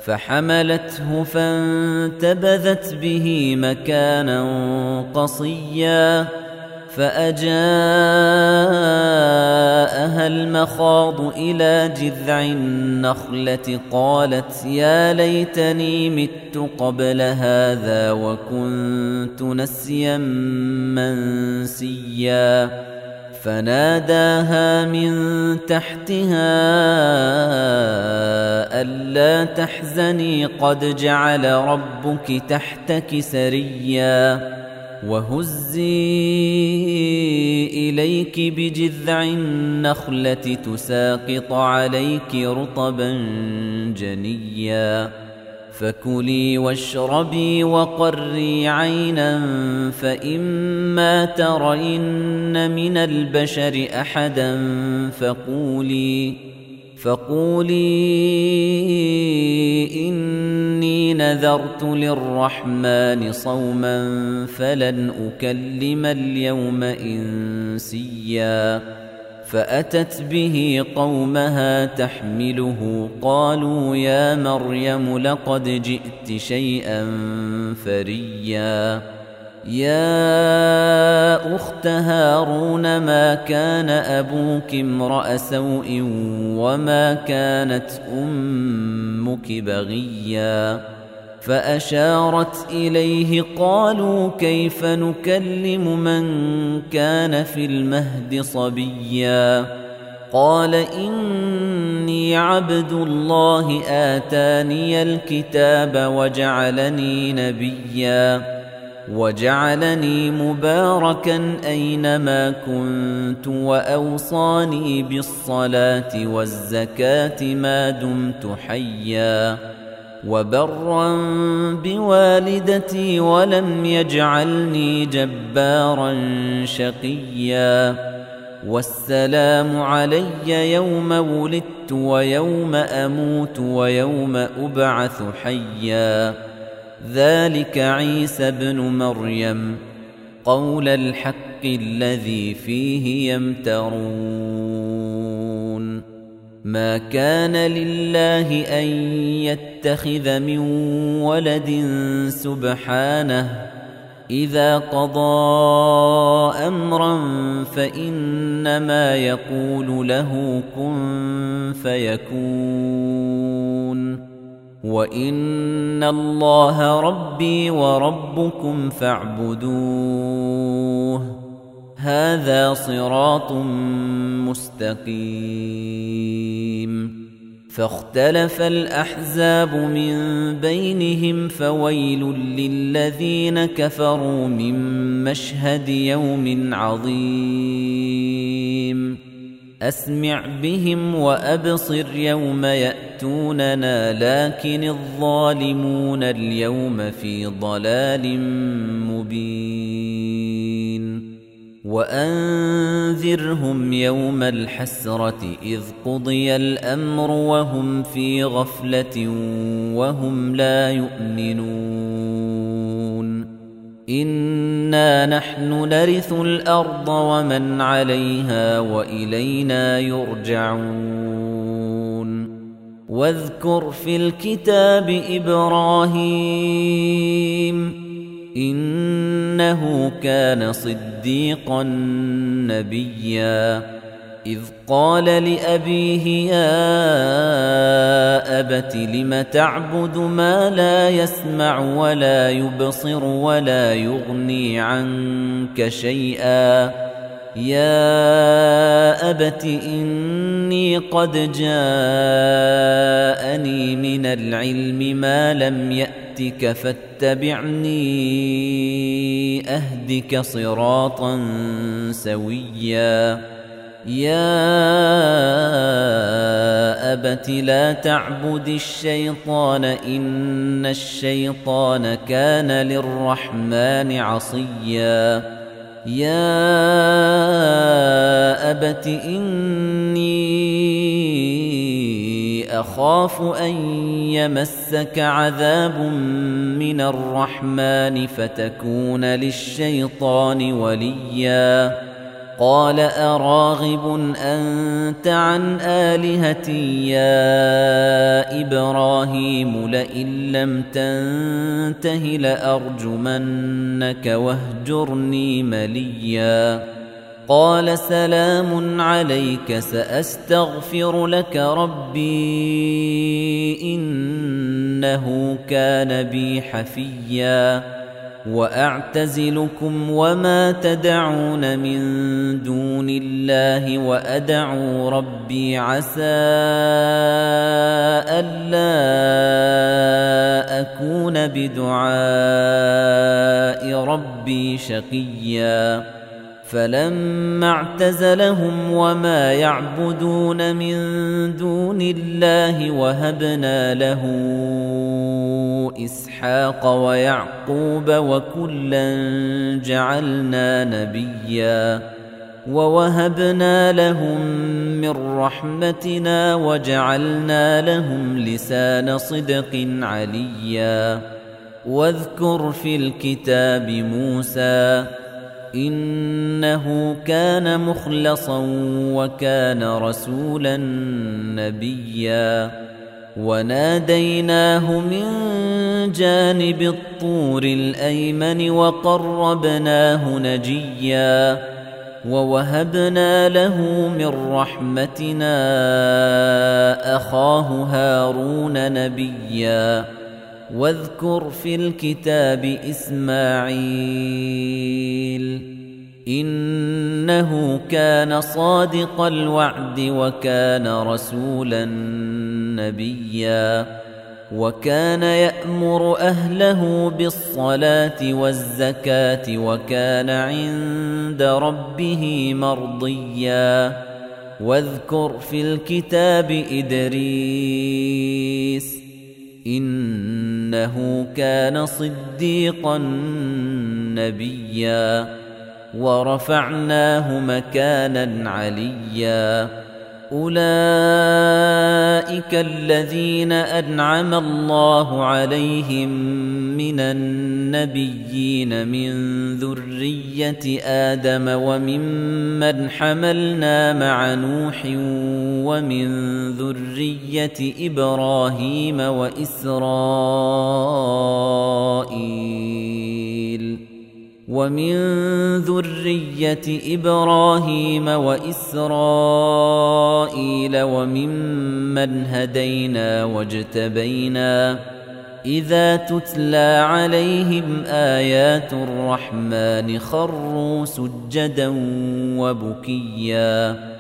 فحملته فانتبذت به مكانا قصيا فأجاءها المخاض إلى جذع النخلة قالت يا ليتني مت قبل هذا وكنت نسيا منسيا فناداها من تحتها ألا تحزني قد جعل ربك تحتك سريا وهزي إليك بجذع النخلة تساقط عليك رطبا جنيا فكلي واشربي وقري عينا فإما ترين من البشر أحدا فقولي إني نذرت للرحمن صوما فلن أكلم اليوم إنسيا فأتت به قومها تحمله قالوا يا مريم لقد جئت شيئا فريا يا أخت هارون ما كان أبوك امرأ سوء وما كانت أمك بغيا فأشارت إليه قالوا كيف نكلم من كان في المهد صبيا قال إني عبد الله آتاني الكتاب وجعلني نبيا وجعلني مباركا أينما كنت وأوصاني بالصلاة والزكاة ما دمت حيا وبرا بوالدتي ولم يجعلني جبارا شقيا والسلام علي يوم ولدت ويوم أموت ويوم أبعث حيا ذلك عيسى ابن مريم قول الحق الذي فيه يمترون ما كان لله أن يتخذ من ولد سبحانه إذا قضى أمرا فإنما يقول له كن فيكون وَإِنَّ اللَّهَ رَبِّي وَرَبُّكُمْ فَاعْبُدُوهُ هَذَا صِرَاطٌ مُسْتَقِيمٌ فاختلف الأحزاب من بينهم فويل للذين كفروا من مشهد يوم عظيم أسمع بهم وأبصر يوم يأتوننا لكن الظالمون اليوم في ضلال مبين وأنذرهم يوم الحسرة إذ قضي الأمر وهم في غفلة وهم لا يؤمنون إنا نحن نرث الأرض ومن عليها وإلينا يرجعون واذكر في الكتاب إبراهيم إنه كان صديقا نبيا إذ قال لأبيه يا أبت لم تعبد ما لا يسمع ولا يبصر ولا يغني عنك شيئا يا أبت إني قد جاءني من العلم ما لم يأتك فاتبعني أهدك صراطا سويا يا أبت لا تعبد الشيطان إن الشيطان كان للرحمن عصيا يا أبت إني أخاف أن يمسك عذاب من الرحمن فتكون للشيطان وليا قال أراغب أنت عن آلهتي يا إبراهيم لئن لم تنته لأرجمنك واهجرني مليا قال سلام عليك سأستغفر لك ربي إنه كان بي حفيا وأعتزلكم وما تدعون من دون الله وأدعو ربي عسى ألا أكون بدعاء ربي شقيا فلما اعتزلهم وما يعبدون من دون الله وهبنا له إسحاق ويعقوب وكلا جعلنا نبيا ووهبنا لهم من رحمتنا وجعلنا لهم لسان صدق عليا واذكر في الكتاب موسى إنه كان مخلصا وكان رسولا نبيا وناديناه من جانب الطور الأيمن وقربناه نجيا ووهبنا له من رحمتنا أخاه هارون نبيا واذكر في الكتاب إسماعيل إنه كان صادق الوعد وكان رسولا نبيا وكان يأمر أهله بالصلاة والزكاة وكان عند ربه مرضيا واذكر في الكتاب إدريس إنه كان صديقا نبيا ورفعناه مكانا عليا أولئك الذين أنعم الله عليهم من النبيين من ذرية آدم وممن حملنا مع نوح ومن ذرية إبراهيم وإسرائيل وممن هدينا واجتبينا إذا تتلى عليهم آيات الرحمن خروا سجدا وبكيا